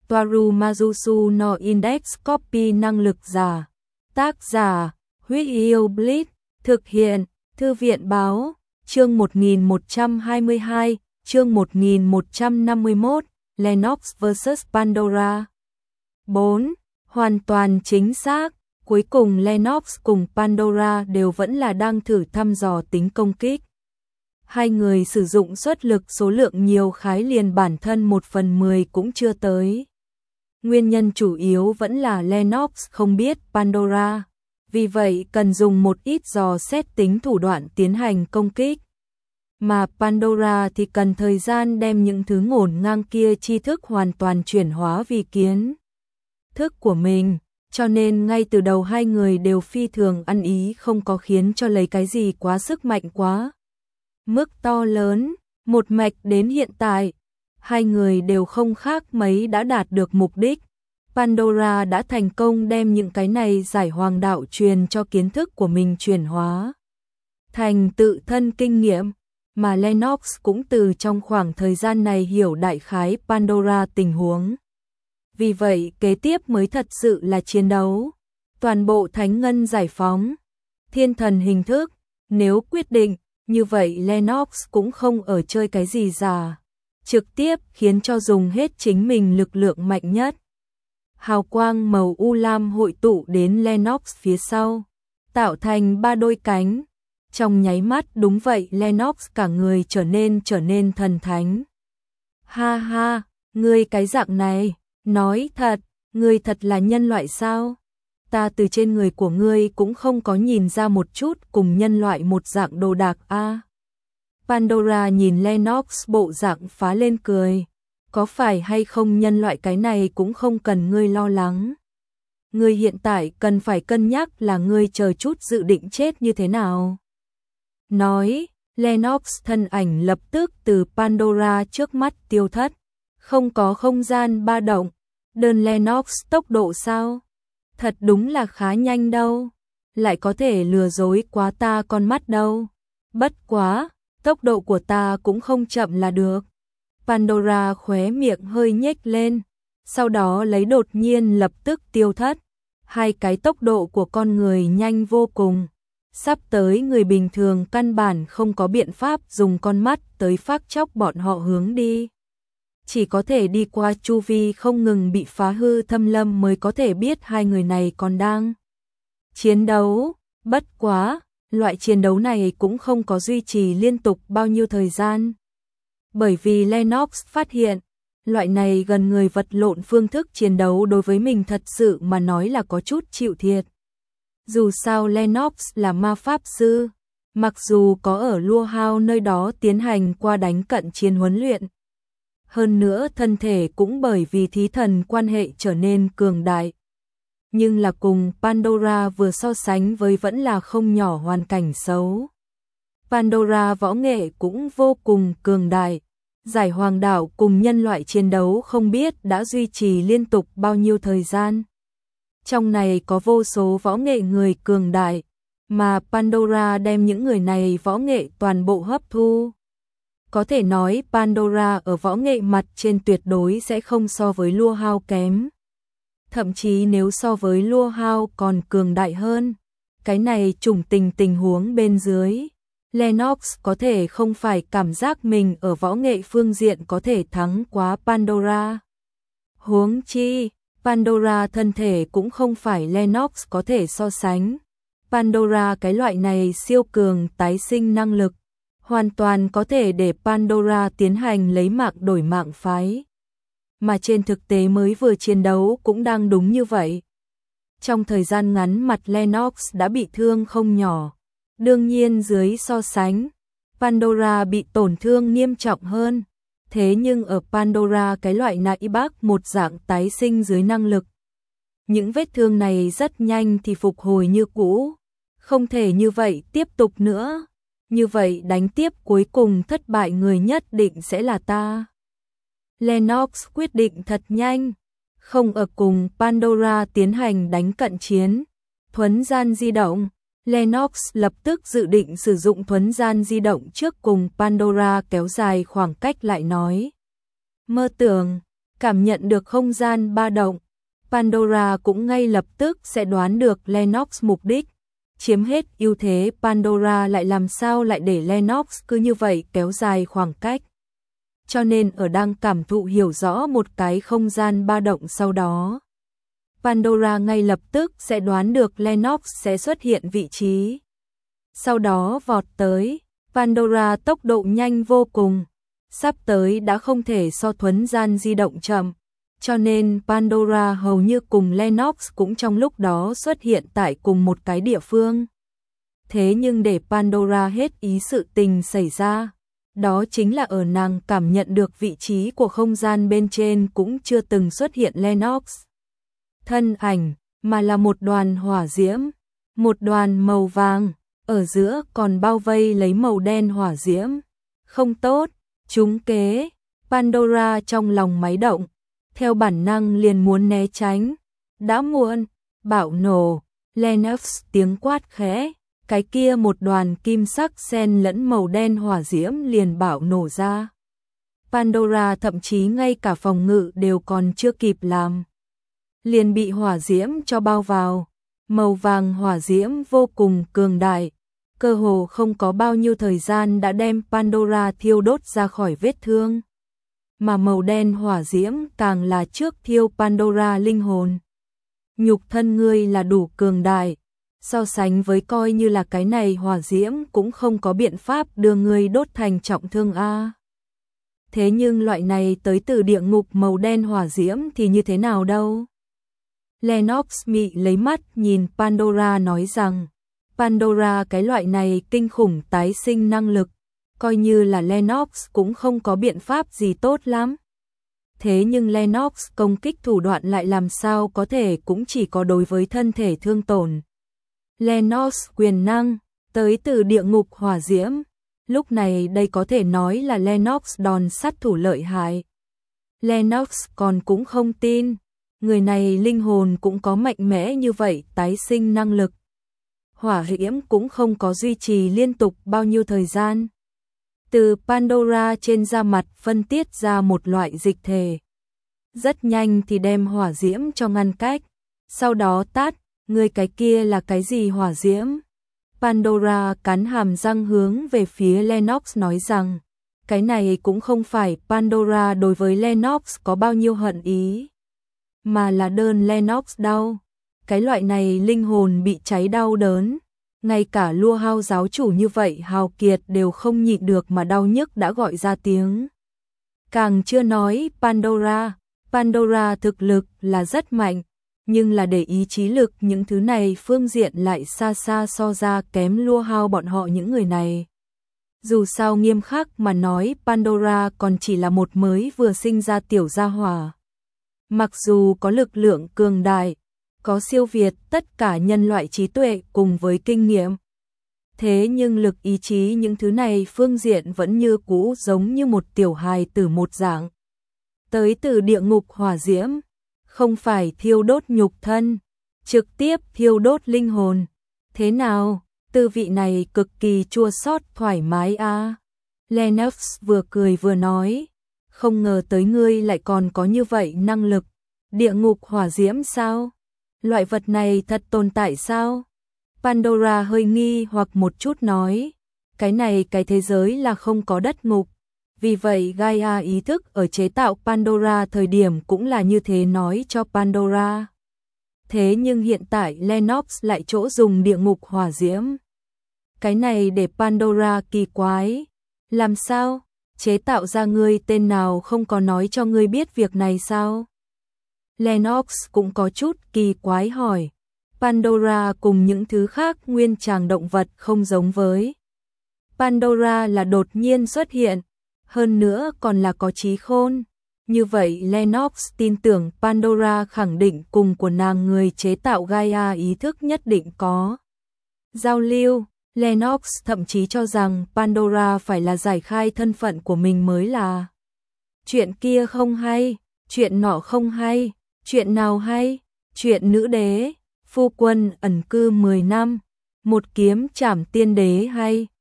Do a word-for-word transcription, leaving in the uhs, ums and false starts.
Toaru Majusu no Index Copy năng lực giả. Tác giả, Huyết Yêu Blitz, thực hiện, Thư viện báo, chương một nghìn một trăm hai mươi hai, chương một nghìn một trăm năm mươi mốt, Lennox versus Pandora. bốn. Hoàn toàn chính xác, cuối cùng Lennox cùng Pandora đều vẫn là đang thử thăm dò tính công kích. Hai người sử dụng suất lực số lượng nhiều khái liền bản thân một phần mười cũng chưa tới. Nguyên nhân chủ yếu vẫn là Lennox không biết Pandora, vì vậy cần dùng một ít dò xét tính thủ đoạn tiến hành công kích. Mà Pandora thì cần thời gian đem những thứ ngổn ngang kia tri thức hoàn toàn chuyển hóa vì kiến thức của mình, cho nên ngay từ đầu hai người đều phi thường ăn ý, không có khiến cho lấy cái gì quá sức mạnh quá mức to lớn. Một mạch đến hiện tại, hai người đều không khác mấy đã đạt được mục đích. Pandora đã thành công đem những cái này giải hoàng đạo truyền cho kiến thức của mình chuyển hóa thành tự thân kinh nghiệm, mà Lennox cũng từ trong khoảng thời gian này hiểu đại khái Pandora tình huống. Vì vậy kế tiếp mới thật sự là chiến đấu. Toàn bộ thánh ngân giải phóng, thiên thần hình thức, nếu quyết định, như vậy Lennox cũng không ở chơi cái gì giả, trực tiếp khiến cho dùng hết chính mình lực lượng mạnh nhất. Hào quang màu u lam hội tụ đến Lennox phía sau, tạo thành ba đôi cánh. Trong nháy mắt đúng vậy Lennox cả người trở nên trở nên thần thánh. Ha ha, ngươi cái dạng này, nói thật, ngươi thật là nhân loại sao? Ta từ trên người của ngươi cũng không có nhìn ra một chút cùng nhân loại một dạng đồ đạc a. À. Pandora nhìn Lennox bộ dạng phá lên cười. Có phải hay không nhân loại cái này cũng không cần ngươi lo lắng. Ngươi hiện tại cần phải cân nhắc là ngươi chờ chút dự định chết như thế nào. Nói, Lennox thân ảnh lập tức từ Pandora trước mắt tiêu thất. Không có không gian ba động. Đơn Lennox tốc độ sao? Thật đúng là khá nhanh đâu. Lại có thể lừa dối quá ta con mắt đâu. Bất quá, tốc độ của ta cũng không chậm là được. Pandora khóe miệng hơi nhếch lên, sau đó lấy đột nhiên lập tức tiêu thất. Hai cái tốc độ của con người nhanh vô cùng. Sắp tới người bình thường căn bản không có biện pháp dùng con mắt tới phác chóc bọn họ hướng đi. Chỉ có thể đi qua chu vi không ngừng bị phá hư thâm lâm mới có thể biết hai người này còn đang chiến đấu. Bất quá, loại chiến đấu này cũng không có duy trì liên tục bao nhiêu thời gian. Bởi vì Lennox phát hiện, loại này gần người vật lộn phương thức chiến đấu đối với mình thật sự mà nói là có chút chịu thiệt. Dù sao Lennox là ma pháp sư, mặc dù có ở Lua Hao nơi đó tiến hành qua đánh cận chiến huấn luyện. Hơn nữa thân thể cũng bởi vì thí thần quan hệ trở nên cường đại. Nhưng là cùng Pandora vừa so sánh với vẫn là không nhỏ hoàn cảnh xấu. Pandora võ nghệ cũng vô cùng cường đại. Giải hoàng đạo cùng nhân loại chiến đấu không biết đã duy trì liên tục bao nhiêu thời gian. Trong này có vô số võ nghệ người cường đại, mà Pandora đem những người này võ nghệ toàn bộ hấp thu. Có thể nói Pandora ở võ nghệ mặt trên tuyệt đối sẽ không so với Lua Hao kém. Thậm chí nếu so với Lua Hao còn cường đại hơn. Cái này trùng tình tình huống bên dưới. Lennox có thể không phải cảm giác mình ở võ nghệ phương diện có thể thắng quá Pandora. Huống chi, Pandora thân thể cũng không phải Lennox có thể so sánh. Pandora cái loại này siêu cường tái sinh năng lực, hoàn toàn có thể để Pandora tiến hành lấy mạng đổi mạng phái. Mà trên thực tế mới vừa chiến đấu cũng đang đúng như vậy. Trong thời gian ngắn mặt Lennox đã bị thương không nhỏ. Đương nhiên dưới so sánh, Pandora bị tổn thương nghiêm trọng hơn. Thế nhưng ở Pandora cái loại nại bác một dạng tái sinh dưới năng lực. Những vết thương này rất nhanh thì phục hồi như cũ. Không thể như vậy tiếp tục nữa. Như vậy đánh tiếp cuối cùng thất bại người nhất định sẽ là ta. Lennox quyết định thật nhanh. Không ở cùng Pandora tiến hành đánh cận chiến. Thuấn gian di động. Lennox lập tức dự định sử dụng thuấn gian di động trước cùng Pandora kéo dài khoảng cách lại nói. Mơ tưởng, Cảm nhận được không gian ba động, Pandora cũng ngay lập tức sẽ đoán được Lennox mục đích. Chiếm hết ưu thế, Pandora lại làm sao lại để Lennox cứ như vậy kéo dài khoảng cách. Cho nên ở đang cảm thụ hiểu rõ một cái không gian ba động sau đó, Pandora ngay lập tức sẽ đoán được Lennox sẽ xuất hiện vị trí. Sau đó vọt tới, Pandora tốc độ nhanh vô cùng, sắp tới đã không thể so thuấn gian di động chậm, cho nên Pandora hầu như cùng Lennox cũng trong lúc đó xuất hiện tại cùng một cái địa phương. Thế nhưng để Pandora hết ý sự tình xảy ra, đó chính là ở nàng cảm nhận được vị trí của không gian bên trên cũng chưa từng xuất hiện Lennox thân ảnh, mà là một đoàn hỏa diễm, một đoàn màu vàng, ở giữa còn bao vây lấy màu đen hỏa diễm. Không tốt, trúng kế, Pandora trong lòng máy động, theo bản năng liền muốn né tránh. Đã muộn, bạo nổ, Lennox tiếng quát khẽ, cái kia một đoàn kim sắc xen lẫn màu đen hỏa diễm liền bạo nổ ra. Pandora thậm chí ngay cả phòng ngự đều còn chưa kịp làm, liền bị hỏa diễm cho bao vào. Màu vàng hỏa diễm vô cùng cường đại, cơ hồ không có bao nhiêu thời gian đã đem Pandora thiêu đốt ra khỏi vết thương. Mà màu đen hỏa diễm càng là trước thiêu Pandora linh hồn. Nhục thân ngươi là đủ cường đại, so sánh với coi như là cái này hỏa diễm cũng không có biện pháp đưa ngươi đốt thành trọng thương a. Thế nhưng loại này tới từ địa ngục màu đen hỏa diễm thì như thế nào đâu? Lennox mị lấy mắt nhìn Pandora nói rằng, Pandora cái loại này kinh khủng tái sinh năng lực, coi như là Lennox cũng không có biện pháp gì tốt lắm. Thế nhưng Lennox công kích thủ đoạn lại làm sao có thể cũng chỉ có đối với thân thể thương tổn. Lennox quyền năng, tới từ địa ngục hỏa diễm, lúc này đây có thể nói là Lennox đòn sát thủ lợi hại. Lennox còn cũng không tin, người này linh hồn cũng có mạnh mẽ như vậy tái sinh năng lực. Hỏa diễm cũng không có duy trì liên tục bao nhiêu thời gian. Từ Pandora trên da mặt phân tiết ra một loại dịch thể. Rất nhanh thì đem hỏa diễm cho ngăn cách. Sau đó tát, người cái kia là cái gì hỏa diễm? Pandora cắn hàm răng hướng về phía Lennox nói rằng, cái này cũng không phải Pandora đối với Lennox có bao nhiêu hận ý, mà là đơn Lennox đau. Cái loại này linh hồn bị cháy đau đớn, ngay cả Lua Hao giáo chủ như vậy hào kiệt đều không nhịn được mà đau nhức đã gọi ra tiếng. Càng chưa nói Pandora, Pandora thực lực là rất mạnh, nhưng là để ý chí lực những thứ này phương diện lại xa xa so ra kém Lua Hao bọn họ những người này. Dù sao nghiêm khắc mà nói Pandora còn chỉ là một mới vừa sinh ra tiểu gia hỏa. Mặc dù có lực lượng cường đại, có siêu việt tất cả nhân loại trí tuệ cùng với kinh nghiệm, thế nhưng lực ý chí những thứ này phương diện vẫn như cũ giống như một tiểu hài tử một dạng. Tới từ địa ngục hỏa diễm, không phải thiêu đốt nhục thân, trực tiếp thiêu đốt linh hồn. Thế nào, tư vị này cực kỳ chua xót thoải mái a. À? Lennox vừa cười vừa nói, không ngờ tới ngươi lại còn có như vậy năng lực. Địa ngục hỏa diễm sao? Loại vật này thật tồn tại sao? Pandora hơi nghi hoặc một chút nói, cái này cái thế giới là không có đất ngục. Vì vậy Gaia ý thức ở chế tạo Pandora thời điểm cũng là như thế nói cho Pandora. Thế nhưng hiện tại Lennox lại chỗ dùng địa ngục hỏa diễm. Cái này để Pandora kỳ quái. Làm sao? Chế tạo ra ngươi tên nào không có nói cho ngươi biết việc này sao? Lennox cũng có chút kỳ quái hỏi. Pandora cùng những thứ khác nguyên tràng động vật không giống với. Pandora là đột nhiên xuất hiện, hơn nữa còn là có trí khôn. Như vậy Lennox tin tưởng Pandora khẳng định cùng của nàng người chế tạo Gaia ý thức nhất định có giao lưu. Lennox thậm chí cho rằng Pandora phải là giải khai thân phận của mình mới là. Chuyện kia không hay, chuyện nọ không hay, chuyện nào hay, chuyện nữ đế, phu quân ẩn cư mười năm, một kiếm trảm tiên đế hay.